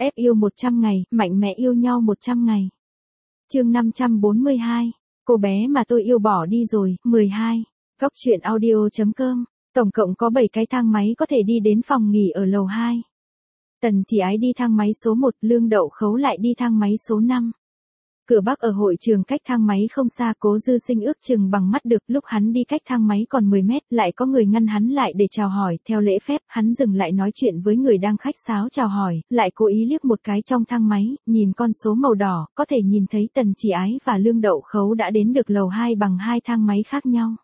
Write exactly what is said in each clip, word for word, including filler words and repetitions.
ép yêu một trăm ngày, mạnh mẽ yêu nhau một trăm ngày. Chương năm trăm bốn mươi hai. Cô bé mà tôi yêu bỏ đi rồi, mười hai. Góc truyện audio chấm com. Tổng cộng có bảy cái thang máy có thể đi đến phòng nghỉ ở lầu hai. Tần Chỉ Ái đi thang máy số một, Lương Đậu Khấu lại đi thang máy số năm. Cửa Bắc ở hội trường cách thang máy không xa, Cố Dư Sinh ước chừng bằng mắt được, lúc hắn đi cách thang máy còn mười mét, lại có người ngăn hắn lại để chào hỏi, theo lễ phép, hắn dừng lại nói chuyện với người đang khách sáo chào hỏi, lại cố ý liếc một cái trong thang máy, nhìn con số màu đỏ, có thể nhìn thấy Tần Chỉ Ái và Lương Đậu Khấu đã đến được lầu hai bằng hai thang máy khác nhau.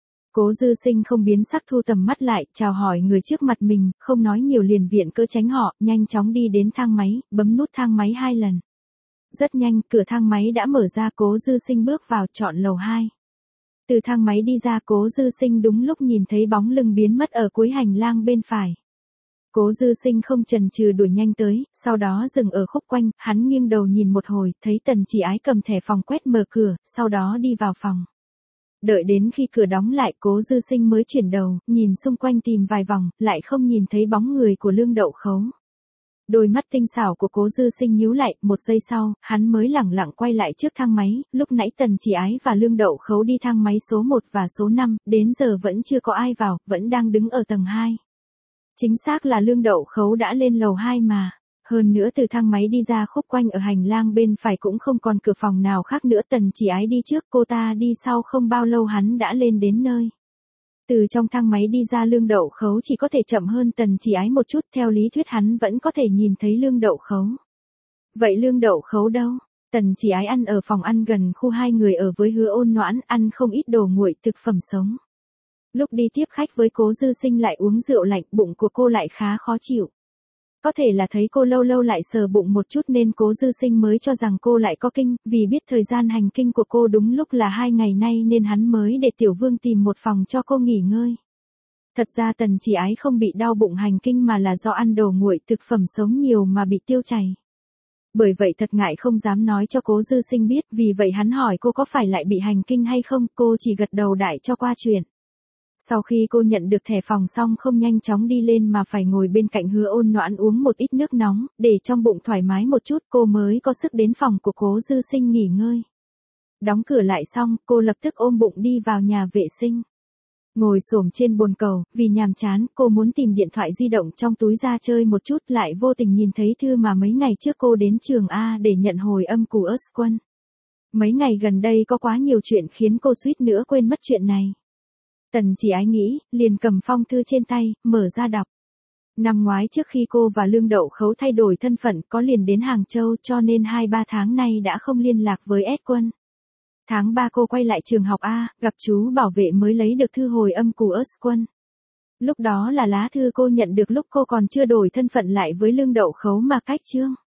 Cố Dư Sinh không biến sắc, thu tầm mắt lại, chào hỏi người trước mặt mình, không nói nhiều liền viện cớ tránh họ, nhanh chóng đi đến thang máy, bấm nút thang máy hai lần. Rất nhanh, cửa thang máy đã mở ra, Cố Dư Sinh bước vào, chọn lầu hai. Từ thang máy đi ra, Cố Dư Sinh đúng lúc nhìn thấy bóng lưng biến mất ở cuối hành lang bên phải. Cố Dư Sinh không chần chừ đuổi nhanh tới, sau đó dừng ở khúc quanh, hắn nghiêng đầu nhìn một hồi, thấy Tần Chỉ Ái cầm thẻ phòng quét mở cửa, sau đó đi vào phòng. Đợi đến khi cửa đóng lại, Cố Dư Sinh mới chuyển đầu, nhìn xung quanh tìm vài vòng, lại không nhìn thấy bóng người của Lương Đậu Khấu. Đôi mắt tinh xảo của Cố Dư Sinh nhíu lại, một giây sau, hắn mới lẳng lặng quay lại trước thang máy, lúc nãy Tần Chỉ Ái và Lương Đậu Khấu đi thang máy số một và số năm, đến giờ vẫn chưa có ai vào, vẫn đang đứng ở tầng hai. Chính xác là Lương Đậu Khấu đã lên lầu hai mà. Hơn nữa từ thang máy đi ra khúc quanh ở hành lang bên phải cũng không còn cửa phòng nào khác nữa, Tần Chỉ Ái đi trước, cô ta đi sau, không bao lâu hắn đã lên đến nơi. Từ trong thang máy đi ra, Lương Đậu Khấu chỉ có thể chậm hơn Tần Chỉ Ái một chút, theo lý thuyết hắn vẫn có thể nhìn thấy Lương Đậu Khấu. Vậy Lương Đậu Khấu đâu? Tần Chỉ Ái ăn ở phòng ăn gần khu hai người ở với Hứa Ôn Noãn, ăn không ít đồ nguội, thực phẩm sống. Lúc đi tiếp khách với Cố Dư Sinh lại uống rượu lạnh, bụng của cô lại khá khó chịu. Có thể là thấy cô lâu lâu lại sờ bụng một chút nên Cố Dư Sinh mới cho rằng cô lại có kinh, vì biết thời gian hành kinh của cô đúng lúc là hai ngày nay nên hắn mới để Tiểu Vương tìm một phòng cho cô nghỉ ngơi. Thật ra Tần Chỉ Ái không bị đau bụng hành kinh mà là do ăn đồ nguội, thực phẩm sống nhiều mà bị tiêu chảy. Bởi vậy thật ngại không dám nói cho Cố Dư Sinh biết, vì vậy hắn hỏi cô có phải lại bị hành kinh hay không, cô chỉ gật đầu đại cho qua chuyện. Sau khi cô nhận được thẻ phòng xong không nhanh chóng đi lên mà phải ngồi bên cạnh Hứa Ôn Noãn uống một ít nước nóng, để trong bụng thoải mái một chút, cô mới có sức đến phòng của Cố Dư Sinh nghỉ ngơi. Đóng cửa lại xong, cô lập tức ôm bụng đi vào nhà vệ sinh. Ngồi xổm trên bồn cầu, vì nhàm chán, cô muốn tìm điện thoại di động trong túi ra chơi một chút, lại vô tình nhìn thấy thư mà mấy ngày trước cô đến trường A để nhận hồi âm của ớt quân. Mấy ngày gần đây có quá nhiều chuyện khiến cô suýt nữa quên mất chuyện này. Tần Chỉ Ái nghĩ, liền cầm phong thư trên tay, mở ra đọc. Năm ngoái trước khi cô và Lương Đậu Khấu thay đổi thân phận, có liền đến Hàng Châu, cho nên hai ba tháng nay đã không liên lạc với S Quân. Tháng ba cô quay lại trường học A, gặp chú bảo vệ mới lấy được thư hồi âm của ớt Quân. Lúc đó là lá thư cô nhận được lúc cô còn chưa đổi thân phận lại với Lương Đậu Khấu mà cách chương.